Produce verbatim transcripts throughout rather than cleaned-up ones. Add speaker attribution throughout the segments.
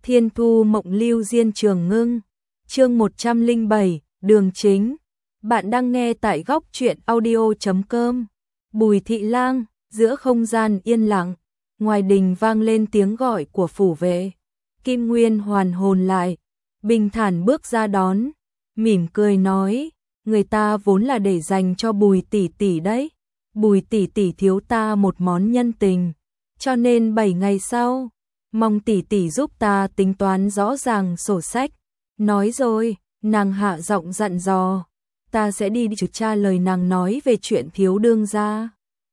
Speaker 1: Thiên thu mộng lưu diên trường ngưng. Chương một trăm lẻ bảy, đường chính. Bạn đang nghe tại góc truyện audio chấm com. Bùi Thị Lang, giữa không gian yên lặng, ngoài đình vang lên tiếng gọi của phủ vệ. Kim Nguyên hoàn hồn lại, bình thản bước ra đón, mỉm cười nói, người ta vốn là để dành cho Bùi tỷ tỷ đấy. Bùi tỷ tỷ thiếu ta một món nhân tình, cho nên bảy ngày sau, mong tỷ tỷ giúp ta tính toán rõ ràng sổ sách. Nói rồi, nàng hạ giọng dặn dò, ta sẽ đi điều tra lời nàng nói về chuyện thiếu đương gia.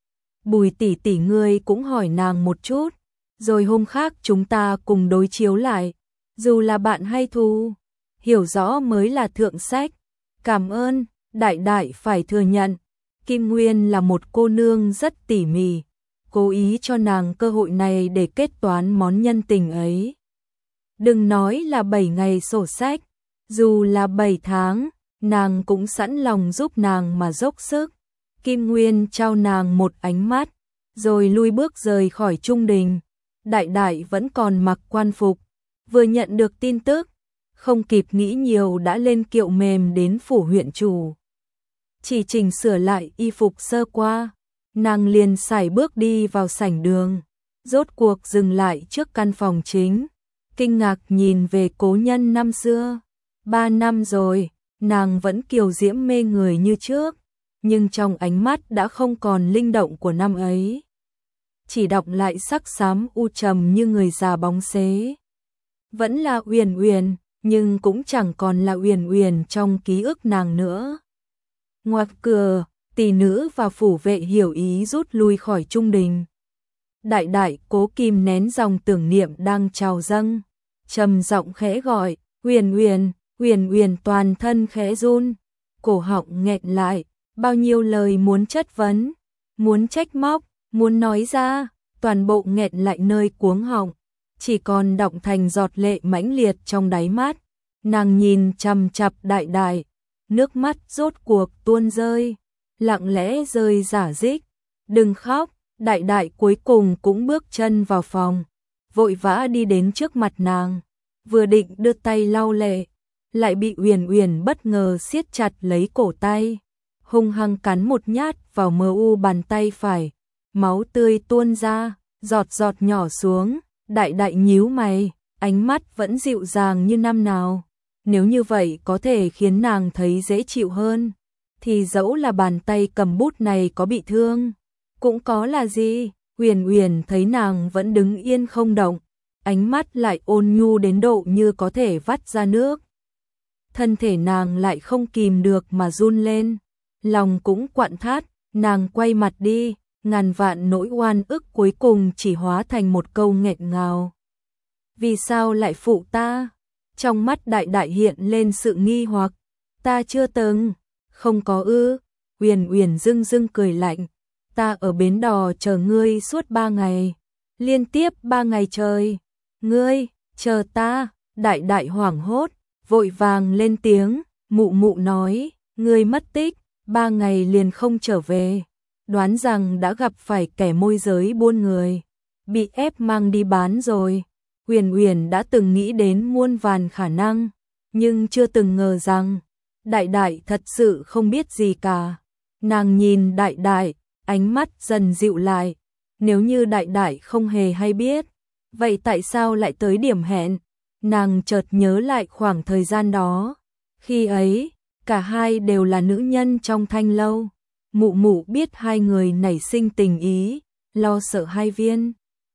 Speaker 1: Bùi tỷ tỷ ngươi cũng hỏi nàng một chút, rồi hôm khác chúng ta cùng đối chiếu lại, dù là bạn hay thù, hiểu rõ mới là thượng sách. Cảm ơn, đại đại phải thừa nhận, Kim Nguyên là một cô nương rất tỉ mỉ, cố ý cho nàng cơ hội này để kết toán món nhân tình ấy. Đừng nói là bảy ngày sổ sách, dù là bảy tháng, nàng cũng sẵn lòng giúp nàng mà dốc sức. Kim Nguyên trao nàng một ánh mắt, rồi lui bước rời khỏi trung đình. Đại đại vẫn còn mặc quan phục, vừa nhận được tin tức, không kịp nghĩ nhiều đã lên kiệu mềm đến phủ huyện chủ. Chỉ chỉnh sửa lại y phục sơ qua, nàng liền sải bước đi vào sảnh đường, rốt cuộc dừng lại trước căn phòng chính, kinh ngạc nhìn về cố nhân năm xưa. Ba năm rồi, nàng vẫn kiều diễm mê người như trước, nhưng trong ánh mắt đã không còn linh động của năm ấy. Chỉ đọc lại sắc xám u trầm như người già bóng xế. Vẫn là Uyển Uyển, nhưng cũng chẳng còn là Uyển Uyển trong ký ức nàng nữa. Ngoài cửa, tỷ nữ và phủ vệ hiểu ý rút lui khỏi trung đình. Đại đại cố kìm nén dòng tưởng niệm đang trào dâng, trầm giọng khẽ gọi, Uyển Uyển. Uyển Uyển toàn thân khẽ run, cổ họng nghẹn lại, bao nhiêu lời muốn chất vấn, muốn trách móc, muốn nói ra, toàn bộ nghẹn lại nơi cuống họng, chỉ còn đọng thành giọt lệ mãnh liệt trong đáy mắt. Nàng nhìn chằm chằm đại đại, nước mắt rốt cuộc tuôn rơi, lặng lẽ rơi rả rích. Đừng khóc, đại đại cuối cùng cũng bước chân vào phòng, vội vã đi đến trước mặt nàng, vừa định đưa tay lau lệ, lại bị Uyển Uyển bất ngờ siết chặt lấy cổ tay, hung hăng cắn một nhát vào mờ u bàn tay phải, máu tươi tuôn ra, giọt giọt nhỏ xuống. Đại đại nhíu mày, ánh mắt vẫn dịu dàng như năm nào. Nếu như vậy có thể khiến nàng thấy dễ chịu hơn, thì dẫu là bàn tay cầm bút này có bị thương, cũng có là gì. Uyển Uyển thấy nàng vẫn đứng yên không động, ánh mắt lại ôn nhu đến độ như có thể vắt ra nước. Thân thể nàng lại không kìm được mà run lên, lòng cũng quặn thắt, nàng quay mặt đi, ngàn vạn nỗi oan ức cuối cùng chỉ hóa thành một câu nghẹn ngào. Vì sao lại phụ ta? Trong mắt đại đại hiện lên sự nghi hoặc. Ta chưa từng. Không có ư? Uyển Uyển dưng dưng cười lạnh. Ta ở bến đò chờ ngươi suốt ba ngày. Liên tiếp ba ngày trời. Ngươi, chờ ta. Đại đại hoảng hốt, vội vàng lên tiếng. Mụ mụ nói, ngươi mất tích, ba ngày liền không trở về. Đoán rằng đã gặp phải kẻ môi giới buôn người, bị ép mang đi bán rồi. Uyển Uyển đã từng nghĩ đến muôn vàn khả năng, nhưng chưa từng ngờ rằng đại đại thật sự không biết gì cả. Nàng nhìn đại đại, ánh mắt dần dịu lại. Nếu như đại đại không hề hay biết, vậy tại sao lại tới điểm hẹn? Nàng chợt nhớ lại khoảng thời gian đó. Khi ấy, cả hai đều là nữ nhân trong thanh lâu. Mụ mụ biết hai người nảy sinh tình ý, lo sợ hai viên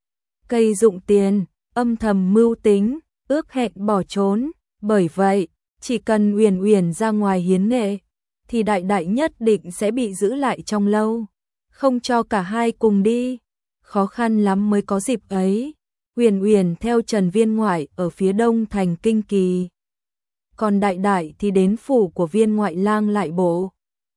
Speaker 1: cây dụng tiền, âm thầm mưu tính, ước hẹn bỏ trốn. Bởi vậy, chỉ cần Uyển Uyển ra ngoài hiến nghệ, thì đại đại nhất định sẽ bị giữ lại trong lâu, không cho cả hai cùng đi. Khó khăn lắm mới có dịp ấy. Uyển Uyển theo Trần Viên ngoại ở phía đông thành Kinh Kỳ, còn đại đại thì đến phủ của Viên ngoại lang lại bộ,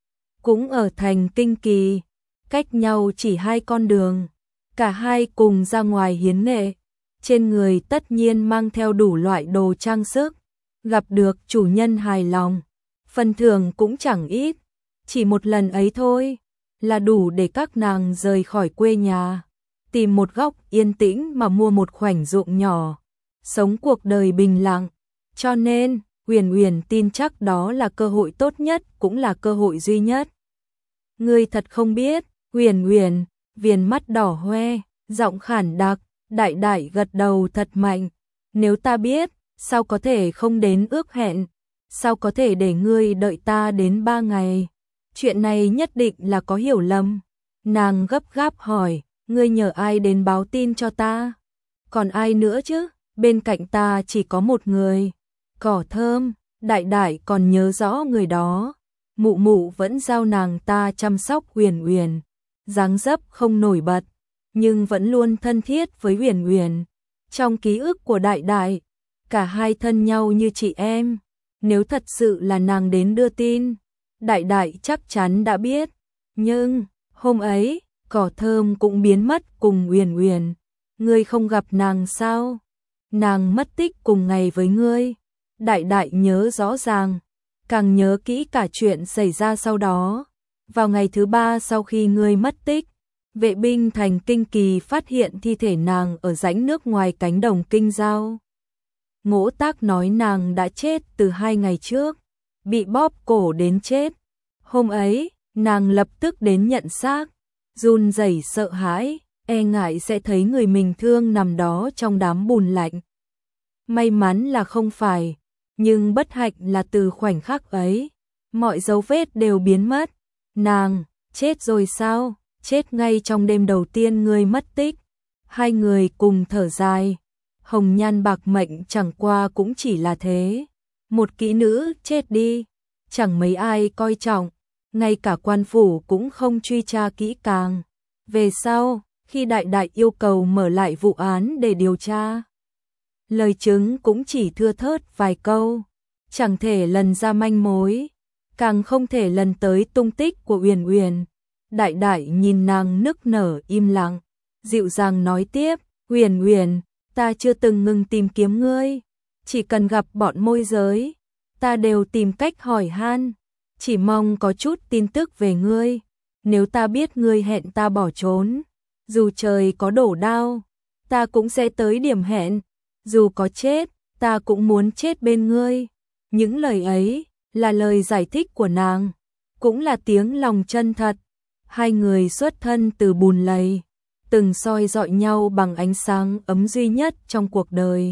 Speaker 1: cũng ở thành Kinh Kỳ, cách nhau chỉ hai con đường. Cả hai cùng ra ngoài hiến nghệ, trên người tất nhiên mang theo đủ loại đồ trang sức, gặp được chủ nhân hài lòng, phần thưởng cũng chẳng ít. Chỉ một lần ấy thôi là đủ để các nàng rời khỏi quê nhà, tìm một góc yên tĩnh mà mua một khoảnh ruộng nhỏ, sống cuộc đời bình lặng. Cho nên, Uyển Uyển tin chắc đó là cơ hội tốt nhất, cũng là cơ hội duy nhất. Ngươi thật không biết, Uyển Uyển, viền mắt đỏ hoe, giọng khản đặc, đại đại gật đầu thật mạnh. Nếu ta biết, sao có thể không đến ước hẹn, sao có thể để ngươi đợi ta đến ba ngày. Chuyện này nhất định là có hiểu lầm. Nàng gấp gáp hỏi, ngươi nhờ ai đến báo tin cho ta? Còn ai nữa chứ, bên cạnh ta chỉ có một người. Cỏ thơm, đại đại còn nhớ rõ người đó. Mụ mụ vẫn giao nàng ta chăm sóc Uyển Uyển, dáng dấp không nổi bật, nhưng vẫn luôn thân thiết với Uyển Uyển. Trong ký ức của đại đại, cả hai thân nhau như chị em. Nếu thật sự là nàng đến đưa tin, đại đại chắc chắn đã biết. Nhưng, hôm ấy, Cỏ thơm cũng biến mất cùng Uyển Uyển. Ngươi không gặp nàng sao? Nàng mất tích cùng ngày với ngươi. Đại đại nhớ rõ ràng, càng nhớ kỹ cả chuyện xảy ra sau đó. Vào ngày thứ ba sau khi ngươi mất tích, vệ binh thành Kinh Kỳ phát hiện thi thể nàng ở rãnh nước ngoài cánh đồng Kinh Giao. Ngỗ Tác nói nàng đã chết từ hai ngày trước, bị bóp cổ đến chết. Hôm ấy, nàng lập tức đến nhận xác, run rẩy sợ hãi, e ngại sẽ thấy người mình thương nằm đó trong đám bùn lạnh. May mắn là không phải, nhưng bất hạnh là từ khoảnh khắc ấy, mọi dấu vết đều biến mất. Nàng, chết rồi sao? Chết ngay trong đêm đầu tiên ngươi mất tích. Hai người cùng thở dài. Hồng nhan bạc mệnh chẳng qua cũng chỉ là thế. Một kỹ nữ chết đi, chẳng mấy ai coi trọng, ngay cả quan phủ cũng không truy tra kỹ càng. Về sau, khi đại đại yêu cầu mở lại vụ án để điều tra, lời chứng cũng chỉ thưa thớt vài câu, chẳng thể lần ra manh mối, càng không thể lần tới tung tích của Uyển Uyển. Đại đại nhìn nàng nức nở im lặng, dịu dàng nói tiếp, Uyển Uyển, ta chưa từng ngừng tìm kiếm ngươi, chỉ cần gặp bọn môi giới, ta đều tìm cách hỏi han, chỉ mong có chút tin tức về ngươi. Nếu ta biết ngươi hẹn ta bỏ trốn, dù trời có đổ đao, ta cũng sẽ tới điểm hẹn, dù có chết, ta cũng muốn chết bên ngươi. Những lời ấy là lời giải thích của nàng, cũng là tiếng lòng chân thật. Hai người xuất thân từ bùn lầy, từng soi dọi nhau bằng ánh sáng ấm duy nhất trong cuộc đời.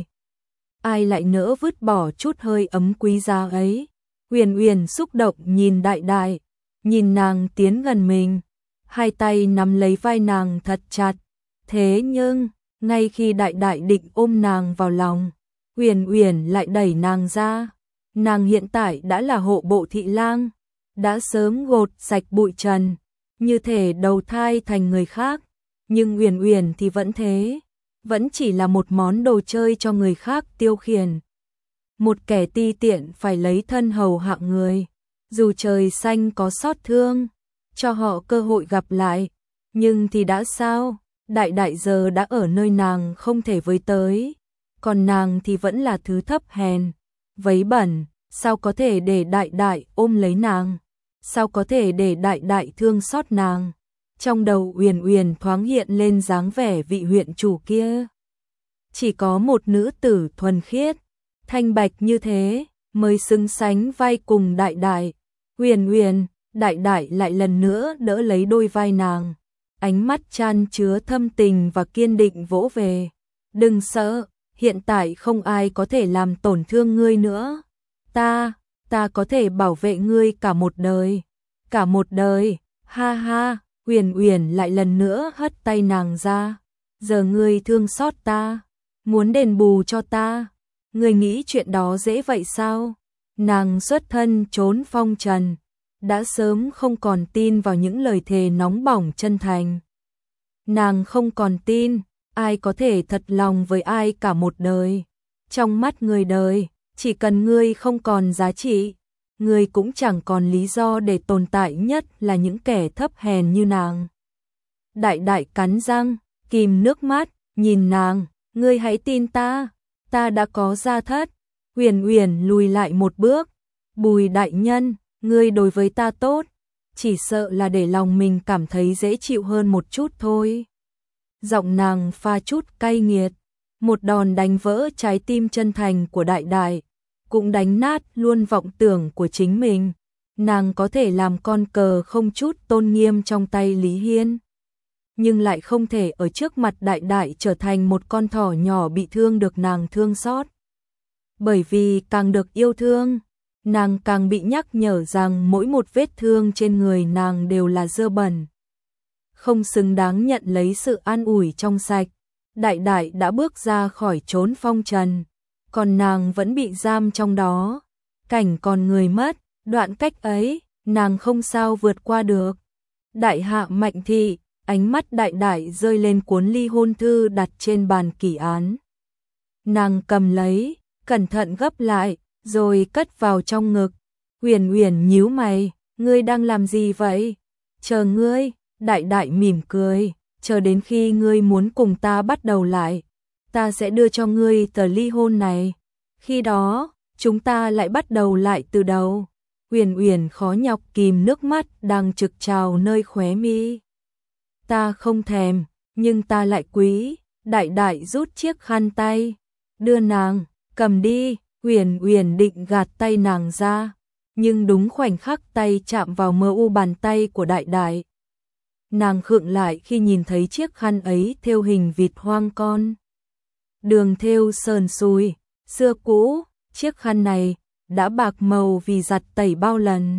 Speaker 1: Ai lại nỡ vứt bỏ chút hơi ấm quý giá ấy? Uyển Uyển xúc động nhìn đại đại, nhìn nàng tiến gần mình, hai tay nắm lấy vai nàng thật chặt. Thế nhưng, ngay khi đại đại định ôm nàng vào lòng, Uyển Uyển lại đẩy nàng ra. Nàng hiện tại đã là hộ bộ thị lang, đã sớm gột sạch bụi trần, như thể đầu thai thành người khác. Nhưng Uyển Uyển thì vẫn thế, vẫn chỉ là một món đồ chơi cho người khác tiêu khiển. Một kẻ ti tiện phải lấy thân hầu hạ người, dù trời xanh có xót thương, cho họ cơ hội gặp lại, nhưng thì đã sao? Đại đại giờ đã ở nơi nàng không thể với tới, còn nàng thì vẫn là thứ thấp hèn, vấy bẩn, sao có thể để đại đại ôm lấy nàng? Sao có thể để đại đại thương xót nàng? Trong đầu Uyển Uyển thoáng hiện lên dáng vẻ vị huyện chủ kia. Chỉ có một nữ tử thuần khiết, thanh bạch như thế, mới xứng sánh vai cùng đại đại. Uyển Uyển, đại đại lại lần nữa đỡ lấy đôi vai nàng, ánh mắt chan chứa thâm tình và kiên định vỗ về. Đừng sợ, hiện tại không ai có thể làm tổn thương ngươi nữa. Ta, ta có thể bảo vệ ngươi cả một đời. Cả một đời, ha ha. Uyển Uyển lại lần nữa hất tay nàng ra. Giờ ngươi thương xót ta, muốn đền bù cho ta, ngươi nghĩ chuyện đó dễ vậy sao? Nàng xuất thân trốn phong trần, đã sớm không còn tin vào những lời thề nóng bỏng chân thành. Nàng không còn tin ai có thể thật lòng với ai cả một đời. Trong mắt người đời, chỉ cần ngươi không còn giá trị, ngươi cũng chẳng còn lý do để tồn tại, nhất là những kẻ thấp hèn như nàng. Đại đại cắn răng, kìm nước mắt, nhìn nàng, ngươi hãy tin ta, ta đã có gia thất. Uyển Uyển lùi lại một bước, Bùi đại nhân, ngươi đối với ta tốt, chỉ sợ là để lòng mình cảm thấy dễ chịu hơn một chút thôi. Giọng nàng pha chút cay nghiệt, một đòn đánh vỡ trái tim chân thành của Đại Đại, cũng đánh nát luôn vọng tưởng của chính mình. Nàng có thể làm con cờ không chút tôn nghiêm trong tay Lý Hiên, nhưng lại không thể ở trước mặt Đại Đại trở thành một con thỏ nhỏ bị thương được nàng thương xót. Bởi vì càng được yêu thương, nàng càng bị nhắc nhở rằng mỗi một vết thương trên người nàng đều là dơ bẩn, không xứng đáng nhận lấy sự an ủi trong sạch. Đại Đại đã bước ra khỏi chốn phong trần, còn nàng vẫn bị giam trong đó. Cảnh còn người mất, đoạn cách ấy, nàng không sao vượt qua được. Đại hạ Mạnh Thị, ánh mắt Đại Đại rơi lên cuốn ly hôn thư đặt trên bàn kỷ án. Nàng cầm lấy, cẩn thận gấp lại, rồi cất vào trong ngực. Uyển Uyển nhíu mày, ngươi đang làm gì vậy? Chờ ngươi. Đại Đại mỉm cười, chờ đến khi ngươi muốn cùng ta bắt đầu lại, ta sẽ đưa cho ngươi tờ ly hôn này. Khi đó, chúng ta lại bắt đầu lại từ đầu. Uyển Uyển khó nhọc kìm nước mắt đang trực trào nơi khóe mi. Ta không thèm, nhưng ta lại quý. Đại Đại rút chiếc khăn tay, đưa nàng, cầm đi. Uyển Uyển định gạt tay nàng ra, nhưng đúng khoảnh khắc tay chạm vào mờ u bàn tay của Đại Đại, nàng khựng lại khi nhìn thấy chiếc khăn ấy thêu hình vịt hoang con. Đường thêu sờn sùi, xưa cũ, chiếc khăn này đã bạc màu vì giặt tẩy bao lần.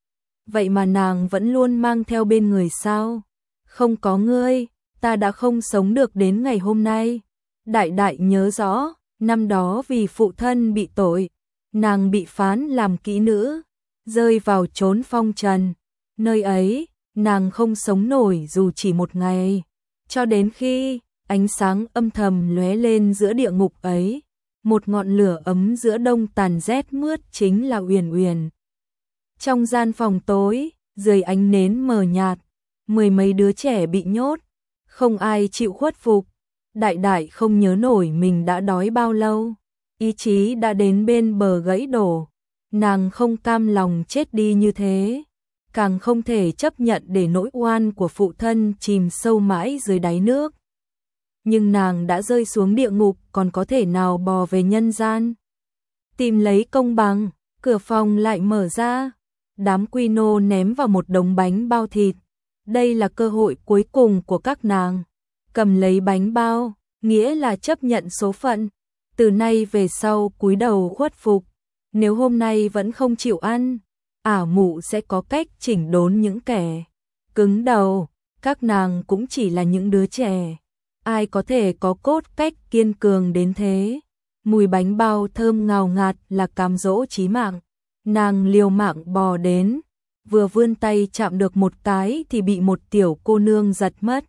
Speaker 1: Vậy mà nàng vẫn luôn mang theo bên người sao? Không có ngươi, ta đã không sống được đến ngày hôm nay. Đại Đại nhớ rõ, năm đó vì phụ thân bị tội, nàng bị phán làm kỹ nữ, rơi vào chốn phong trần. Nơi ấy, nàng không sống nổi dù chỉ một ngày, cho đến khi ánh sáng âm thầm lóe lên giữa địa ngục ấy, một ngọn lửa ấm giữa đông tàn rét mướt chính là Uyển Uyển. Trong gian phòng tối, dưới ánh nến mờ nhạt, mười mấy đứa trẻ bị nhốt, không ai chịu khuất phục. Đại Đại không nhớ nổi mình đã đói bao lâu, ý chí đã đến bên bờ gãy đổ, nàng không cam lòng chết đi như thế, càng không thể chấp nhận để nỗi oan của phụ thân chìm sâu mãi dưới đáy nước. Nhưng nàng đã rơi xuống địa ngục, còn có thể nào bò về nhân gian? Tìm lấy công bằng, cửa phòng lại mở ra, đám quy nô ném vào một đống bánh bao thịt. Đây là cơ hội cuối cùng của các nàng. Cầm lấy bánh bao, nghĩa là chấp nhận số phận. Từ nay về sau cúi đầu khuất phục. Nếu hôm nay vẫn không chịu ăn, ả mụ sẽ có cách chỉnh đốn những kẻ cứng đầu. Các nàng cũng chỉ là những đứa trẻ, ai có thể có cốt cách kiên cường đến thế. Mùi bánh bao thơm ngào ngạt là cám dỗ chí mạng. Nàng liều mạng bò đến, vừa vươn tay chạm được một cái thì bị một tiểu cô nương giật mất.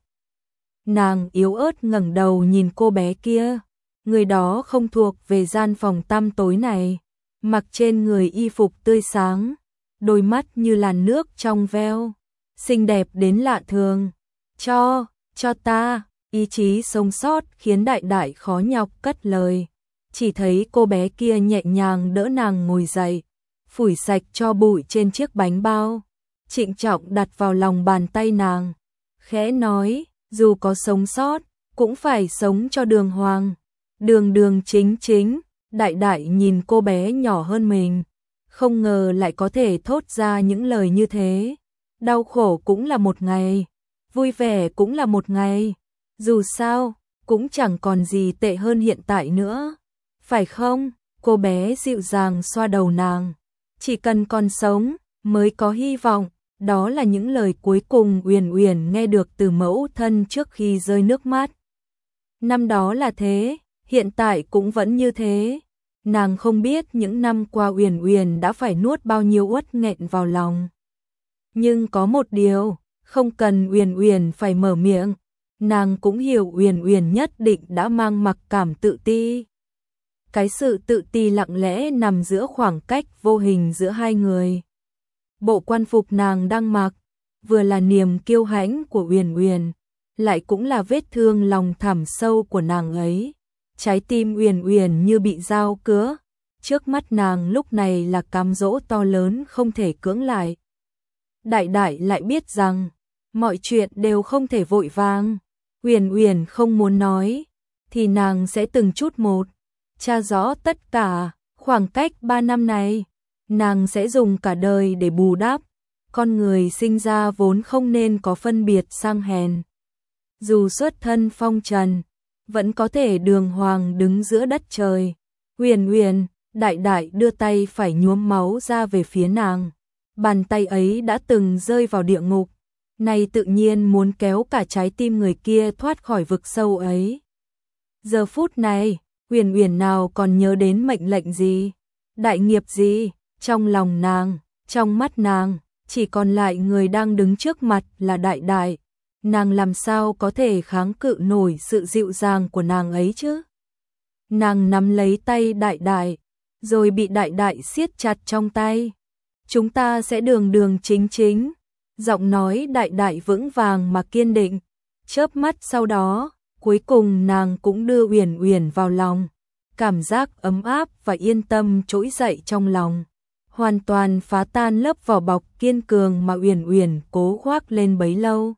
Speaker 1: Nàng yếu ớt ngẩng đầu nhìn cô bé kia, người đó không thuộc về gian phòng tăm tối này, mặc trên người y phục tươi sáng, đôi mắt như làn nước trong veo, xinh đẹp đến lạ thường. Cho, cho ta, ý chí sống sót khiến Đại Đại khó nhọc cất lời. Chỉ thấy cô bé kia nhẹ nhàng đỡ nàng ngồi dậy, phủi sạch cho bụi trên chiếc bánh bao, trịnh trọng đặt vào lòng bàn tay nàng, khẽ nói, dù có sống sót, cũng phải sống cho đường hoàng, đường đường chính chính. Đại Đại nhìn cô bé nhỏ hơn mình, không ngờ lại có thể thốt ra những lời như thế. Đau khổ cũng là một ngày, vui vẻ cũng là một ngày, dù sao, cũng chẳng còn gì tệ hơn hiện tại nữa. Phải không? Cô bé dịu dàng xoa đầu nàng. Chỉ cần còn sống, mới có hy vọng. Đó là những lời cuối cùng Uyển Uyển nghe được từ mẫu thân trước khi rơi nước mắt. Năm đó là thế, hiện tại cũng vẫn như thế. Nàng không biết những năm qua Uyển Uyển đã phải nuốt bao nhiêu uất nghẹn vào lòng. Nhưng có một điều, không cần Uyển Uyển phải mở miệng, nàng cũng hiểu Uyển Uyển nhất định đã mang mặc cảm tự ti. Cái sự tự ti lặng lẽ nằm giữa khoảng cách vô hình giữa hai người. Bộ quan phục nàng đang mặc, vừa là niềm kiêu hãnh của Uyển Uyển, lại cũng là vết thương lòng thẳm sâu của nàng ấy. Trái tim Uyển Uyển như bị dao cứa, trước mắt nàng lúc này là cám dỗ to lớn không thể cưỡng lại. Đại Đại lại biết rằng, mọi chuyện đều không thể vội vàng. Uyển Uyển không muốn nói, thì nàng sẽ từng chút một tra rõ tất cả. Khoảng cách ba năm này, nàng sẽ dùng cả đời để bù đắp. Con người sinh ra vốn không nên có phân biệt sang hèn. Dù xuất thân phong trần, vẫn có thể đường hoàng đứng giữa đất trời. Huyền Huyền, đại đại đưa tay phải nhuốm máu ra về phía nàng. Bàn tay ấy đã từng rơi vào địa ngục, nay tự nhiên muốn kéo cả trái tim người kia thoát khỏi vực sâu ấy. Giờ phút này, Huyền Huyền nào còn nhớ đến mệnh lệnh gì, đại nghiệp gì, trong lòng nàng, trong mắt nàng, chỉ còn lại người đang đứng trước mặt là đại đại. Nàng làm sao có thể kháng cự nổi sự dịu dàng của nàng ấy chứ? Nàng nắm lấy tay đại đại, rồi bị đại đại siết chặt trong tay. Chúng ta sẽ đường đường chính chính. Giọng nói đại đại vững vàng mà kiên định. Chớp mắt sau đó, cuối cùng nàng cũng đưa Uyển Uyển vào lòng. Cảm giác ấm áp và yên tâm trỗi dậy trong lòng, hoàn toàn phá tan lớp vỏ bọc kiên cường mà Uyển Uyển cố khoác lên bấy lâu.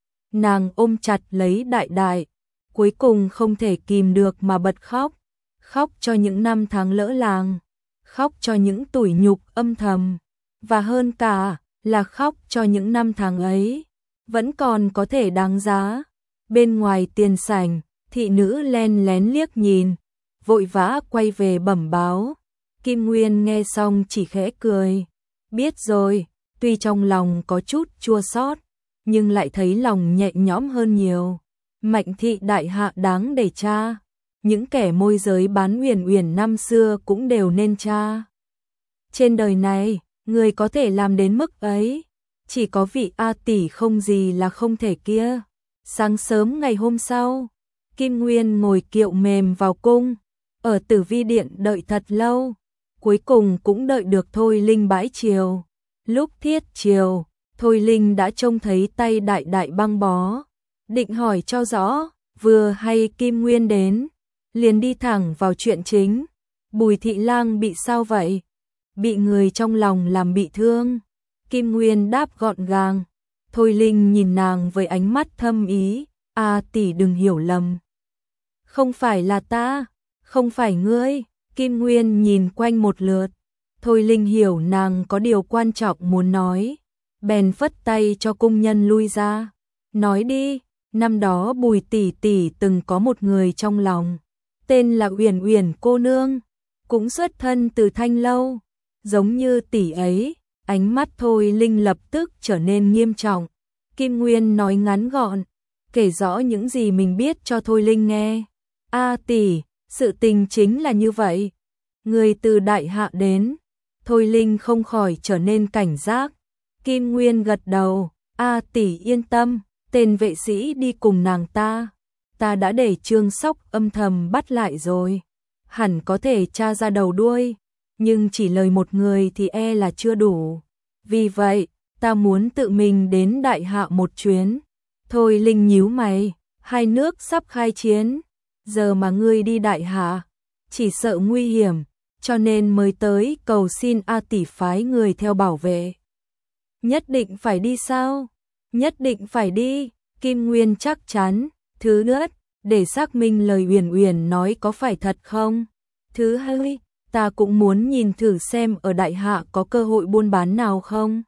Speaker 1: Nàng ôm chặt lấy đại đại, cuối cùng không thể kìm được mà bật khóc. Khóc cho những năm tháng lỡ làng, khóc cho những tủi nhục âm thầm, và hơn cả là khóc cho những năm tháng ấy vẫn còn có thể đáng giá. Bên ngoài tiền sảnh, thị nữ len lén liếc nhìn, vội vã quay về bẩm báo. Kim Nguyên nghe xong chỉ khẽ cười. Biết rồi, tuy trong lòng có chút chua xót, nhưng lại thấy lòng nhẹ nhõm hơn nhiều. Mạnh thị đại hạ đáng để tra. Những kẻ môi giới bán Uyển Uyển năm xưa cũng đều nên tra. Trên đời này, người có thể làm đến mức ấy, chỉ có vị A tỷ không gì là không thể kia. Sáng sớm ngày hôm sau, Kim Nguyên ngồi kiệu mềm vào cung, ở Tử Vi điện đợi thật lâu, cuối cùng cũng đợi được Thôi Linh bãi triều. Lúc thiết triều, Thôi Linh đã trông thấy tay đại đại băng bó, định hỏi cho rõ, vừa hay Kim Nguyên đến, liền đi thẳng vào chuyện chính. Bùi thị lang bị sao vậy? Bị người trong lòng làm bị thương. Kim Nguyên đáp gọn gàng. Thôi Linh nhìn nàng với ánh mắt thâm ý. A tỷ đừng hiểu lầm. Không phải là ta, không phải ngươi. Kim Nguyên nhìn quanh một lượt. Thôi Linh hiểu nàng có điều quan trọng muốn nói, bèn phất tay cho cung nhân lui ra. Nói đi, năm đó Bùi tỷ tỷ từng có một người trong lòng, tên là Uyển Uyển cô nương, cũng xuất thân từ Thanh lâu, giống như tỷ ấy. Ánh mắt Thôi Linh lập tức trở nên nghiêm trọng. Kim Nguyên nói ngắn gọn, kể rõ những gì mình biết cho Thôi Linh nghe. A tỷ, sự tình chính là như vậy. Người từ đại hạ đến. Thôi Linh không khỏi trở nên cảnh giác. Kim Nguyên gật đầu. A tỷ yên tâm, tên vệ sĩ đi cùng nàng ta, ta đã để Trương Sóc âm thầm bắt lại rồi, hẳn có thể tra ra đầu đuôi, nhưng chỉ lời một người thì e là chưa đủ. Vì vậy, ta muốn tự mình đến đại hạ một chuyến. Thôi Linh nhíu mày, hai nước sắp khai chiến, giờ mà ngươi đi đại hạ, chỉ sợ nguy hiểm, cho nên mới tới cầu xin A tỷ phái người theo bảo vệ. Nhất định phải đi sao? Nhất định phải đi. Kim Nguyên chắc chắn. Thứ nhất, để xác minh lời Uyển Uyển nói có phải thật không. Thứ hai, ta cũng muốn nhìn thử xem ở đại hạ có cơ hội buôn bán nào không.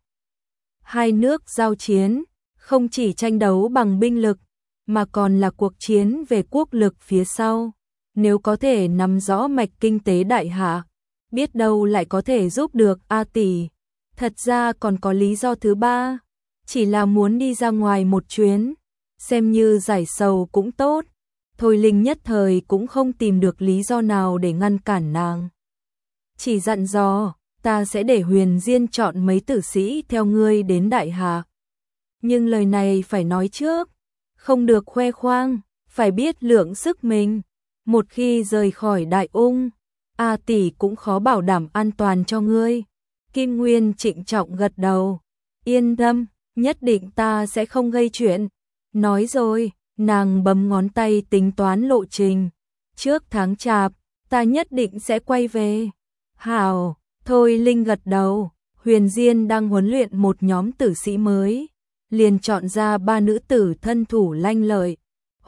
Speaker 1: Hai nước giao chiến, không chỉ tranh đấu bằng binh lực, mà còn là cuộc chiến về quốc lực phía sau. Nếu có thể nắm rõ mạch kinh tế đại hạ, biết đâu lại có thể giúp được A tỷ. Thật ra còn có lý do thứ ba, chỉ là muốn đi ra ngoài một chuyến, xem như giải sầu cũng tốt. Thôi Linh nhất thời cũng không tìm được lý do nào để ngăn cản nàng. Chỉ dặn dò, ta sẽ để Huyền Diên chọn mấy tử sĩ theo ngươi đến đại hạ. Nhưng lời này phải nói trước, không được khoe khoang, phải biết lượng sức mình. Một khi rời khỏi đại ung, A tỷ cũng khó bảo đảm an toàn cho ngươi. Kim Nguyên trịnh trọng gật đầu. Yên tâm, nhất định ta sẽ không gây chuyện. Nói rồi, nàng bấm ngón tay tính toán lộ trình. Trước tháng chạp, ta nhất định sẽ quay về. Hảo, Thôi Linh gật đầu. Huyền Diên đang huấn luyện một nhóm tử sĩ mới, liền chọn ra ba nữ tử thân thủ lanh lợi,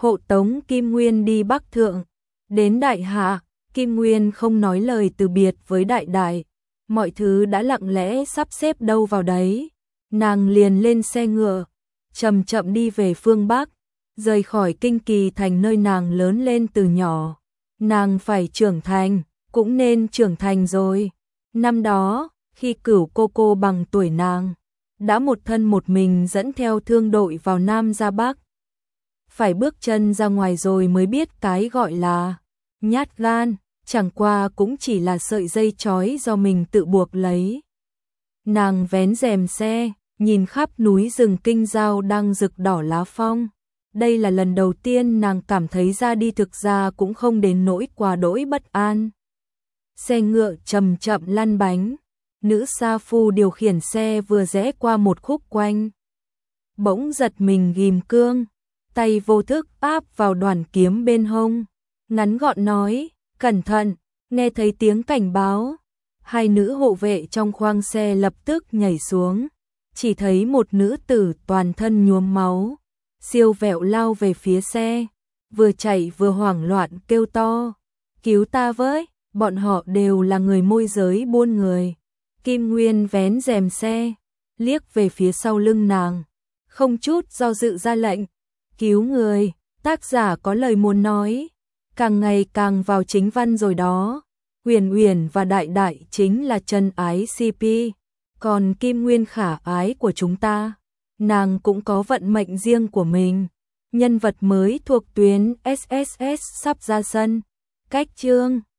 Speaker 1: hộ tống Kim Nguyên đi Bắc Thượng. Đến Đại Hạ, Kim Nguyên không nói lời từ biệt với Đại Đại, mọi thứ đã lặng lẽ sắp xếp đâu vào đấy. Nàng liền lên xe ngựa, chậm chậm đi về phương Bắc, rời khỏi Kinh Kỳ thành nơi nàng lớn lên từ nhỏ. Nàng phải trưởng thành, cũng nên trưởng thành rồi. Năm đó, khi Cửu cô cô bằng tuổi nàng, đã một thân một mình dẫn theo thương đội vào Nam ra Bắc. Phải bước chân ra ngoài rồi mới biết cái gọi là nhát gan, chẳng qua cũng chỉ là sợi dây trói do mình tự buộc lấy. Nàng vén rèm xe, nhìn khắp núi rừng Kinh Giao đang rực đỏ lá phong. Đây là lần đầu tiên nàng cảm thấy ra đi thực ra cũng không đến nỗi quá đỗi bất an. Xe ngựa chậm chậm lăn bánh, nữ sa phu điều khiển xe vừa rẽ qua một khúc quanh. Bỗng giật mình ghim cương, tay vô thức áp vào đoàn kiếm bên hông, ngắn gọn nói, cẩn thận, nghe thấy tiếng cảnh báo. Hai nữ hộ vệ trong khoang xe lập tức nhảy xuống, chỉ thấy một nữ tử toàn thân nhuốm máu, siêu vẹo lao về phía xe, vừa chạy vừa hoảng loạn kêu to, cứu ta với, bọn họ đều là người môi giới buôn người. Kim Nguyên vén rèm xe, liếc về phía sau lưng nàng, không chút do dự ra lệnh, cứu người. Tác giả có lời muốn nói, càng ngày càng vào chính văn rồi đó. Uyển Uyển và Đại Đại chính là chân ái xê pê, còn Kim Nguyên khả ái của chúng ta, nàng cũng có vận mệnh riêng của mình. Nhân vật mới thuộc tuyến ét ét ét sắp ra sân. Cách chương